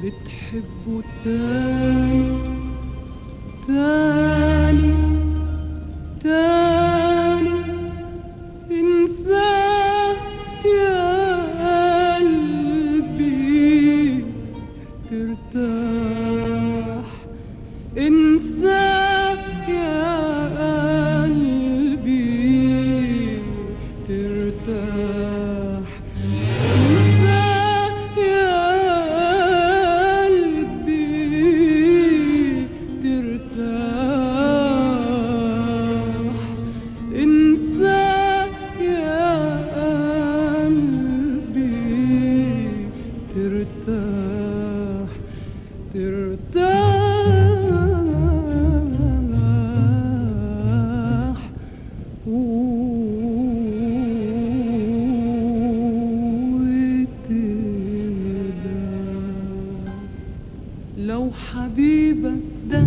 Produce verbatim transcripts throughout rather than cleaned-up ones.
بتحبه تاني تاني تاني انساه يا قلبي ترتاح انساه يا قلبي ترتاح انساه يا قلبي ترتاح انساه يا قلبي ترتاح ترتاح لو حبيبك ده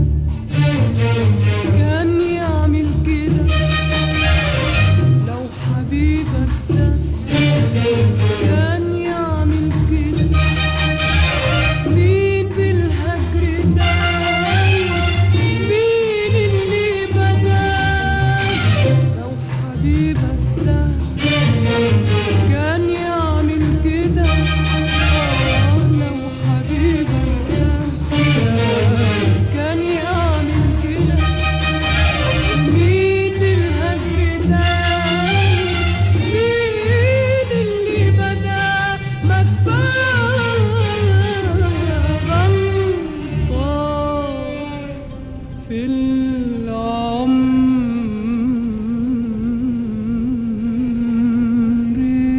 كان يعمل كده لو حبيبك ده كان يعمل كده مين بالهجر ده مين اللي بدا لو حبيبك ده كان يعمل كده لو حبيبك كان يعمل كده مين بالهجر ده مين اللي بدا ما كفاية غلطة في العمر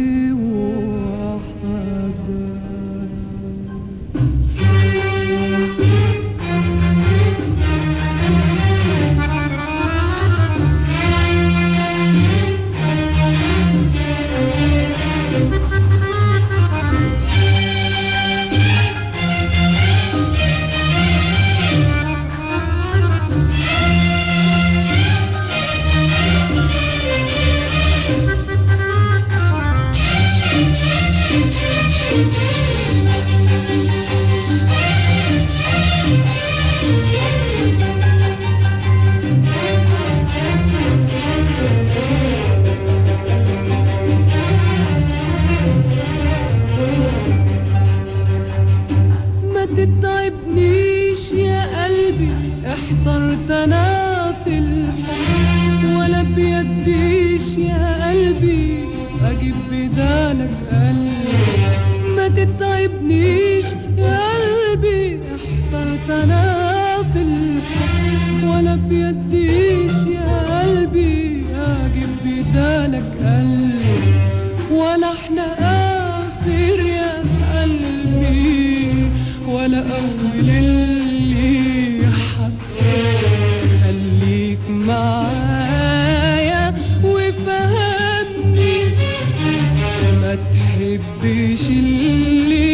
تتعبنيش يا قلبي احترت انا في الحب ولا بيديش يا قلبي اجيب بدالك قلبي ما تتعبنيش يا قلبي احترت انا في الحب ولا بيديش يا قلبي اجيب بدالك قلبي ولا احنا اخر يا قلبي ولا أول اللي حب خليك معايا وفهمني ما تحبش اللي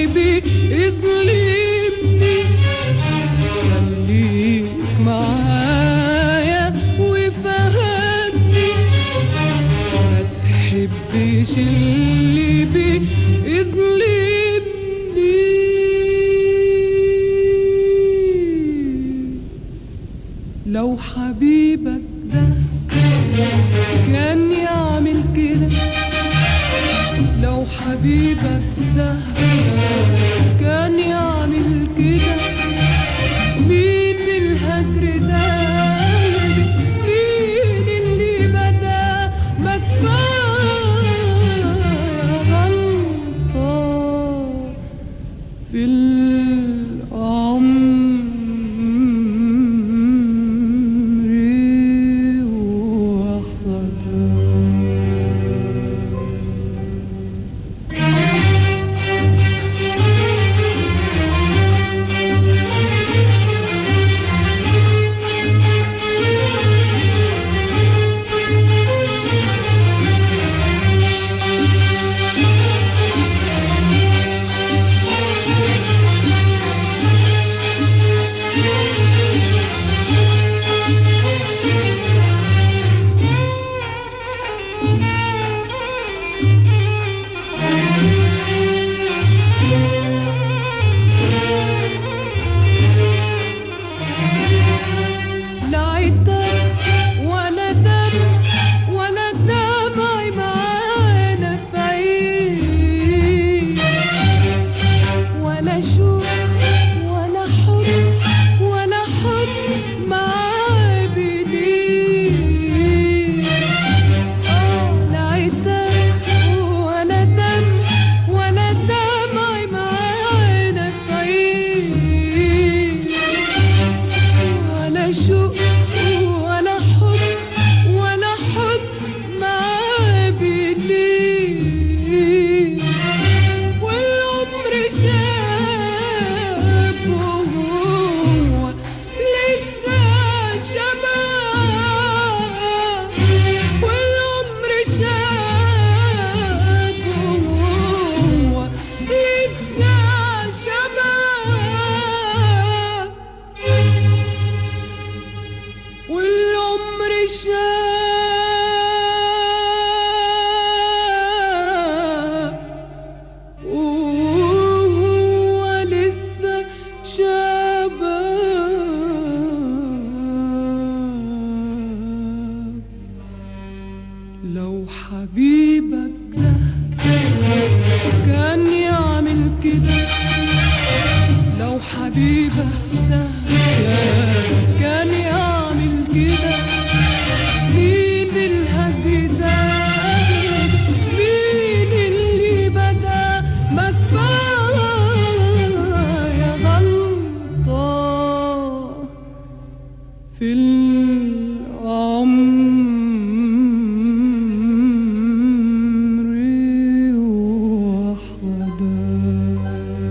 بيظلمني خليك معايا وفهمني ما تحبش اللي بيظلمني لو حبيبك ده كان يعمل كده لو حبيبك ده كان يعمل كده مين بالهجر ده مين اللي بدا ما كفاية غلطة في العمر وهو لسه شباب والعمر شاب وهو لسه شباب والعمر شاب وهو لسه شباب لو حبيبك ده كان يعمل كده لو حبيبك ده كان كان يعمل كده مين الهدي ده مين اللي بدا ما كفاية غلطة في العمر وحدها